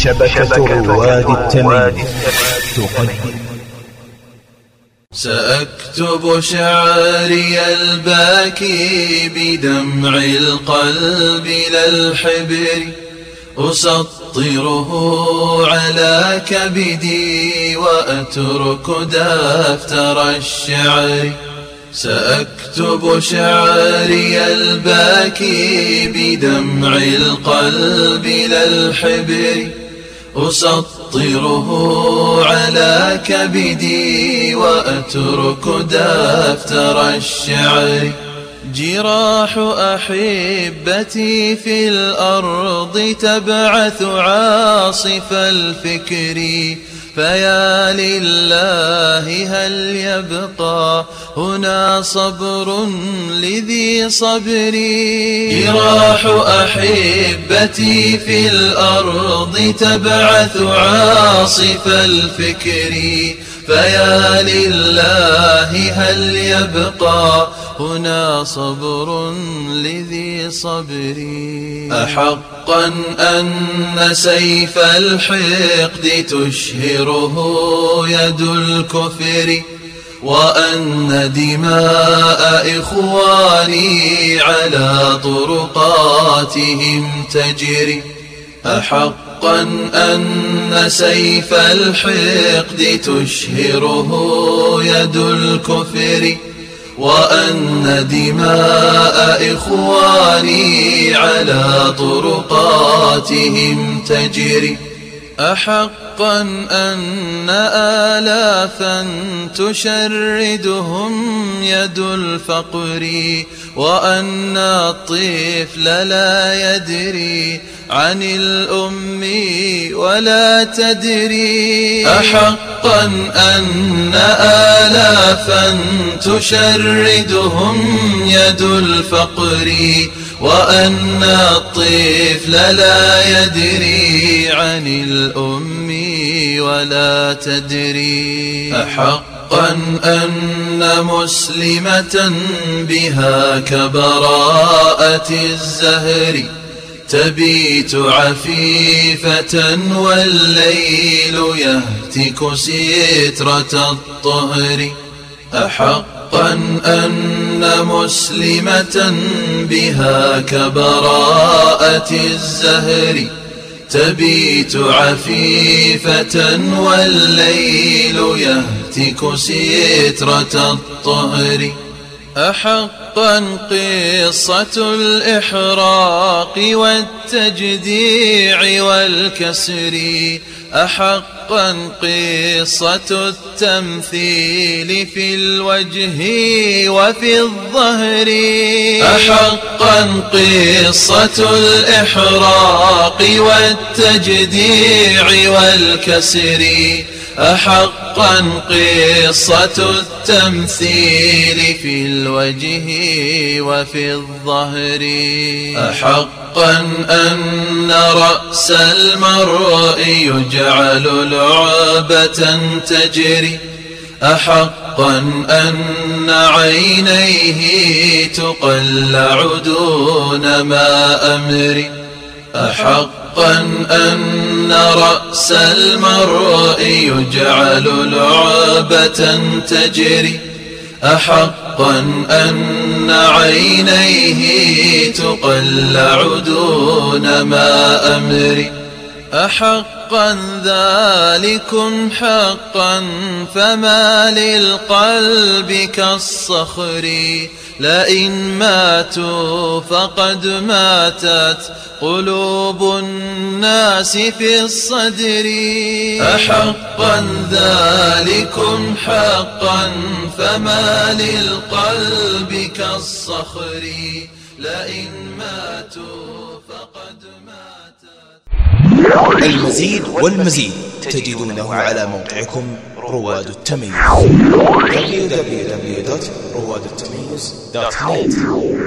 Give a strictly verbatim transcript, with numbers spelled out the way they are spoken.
شبكة رواد التمييز تقدم. سأكتب شعري الباكي بدمع القلب لا الحبر، أسطره على كبدي وأترك دفتر الشعر. سأكتب شعري الباكي بدمع القلب لا الحبر، أسطره على كبدي وأترك دفتر الشعر. جراح أحبتي في الأرض تبعث عاصف الفكر، فيا لله هل يبقى هنا صبر لذي صبري. جراح أحبتي في الأرض تبعث عاصف الفكر، فيا لله هل يبقى هنا صبر لذي صبري. أحقا أن سيف الحقد تشهره يد الكفر، وأن دماء إخواني على طرقاتهم تجري. أحقا أن سيف الحقد تشهره يد الكفر، وأن دماء إخواني على طرقاتهم تجري. أحقا أن آلافا تشردهم يد الفقر، وأن الطفل لا يدري عن الأم ولا تدري. أحقا أن آلافا تشردهم يد الفقر، وأن الطفل لا يدري عن الأم ولا تدري. أحقا أن مسلمة بها كبراءة الزهر تبيت عفيفة والليل يهتك سترة الطهر. أحقا أن مسلمة بها كبراءة الزهر تبيت عفيفة والليل يهتك سترة الطهر. أحقا قصة الإحراق والتجديع والكسر، أحقا قصة التمثيل في الوجه وفي الظهر. أحقا قصة الإحراق والتجديع والكسر، أحقا قصة التمثيل في الوجه وفي الظهر. أحقا أن رأس المرء يجعل لعبة تجري، أحقا أن عينيه تقلع دون ما أمر. أحقا أن رأس المرء يجعل لعبة تجري، أحقا أن عينيه تقلع دون ما أمر. أحقا ذلكم حقا فما للقلب كالصخر، لئن ماتوا فقد ماتت قلوب الناس في الصدر. أحقا ذلكم حقا فما للقلب كالصخر، لئن ماتوا فقد ماتت. المزيد والمزيد تجدونه على موقعكم رواد التمييز دبليو دبليو دبليو دوت رواد التمييز دوت نت.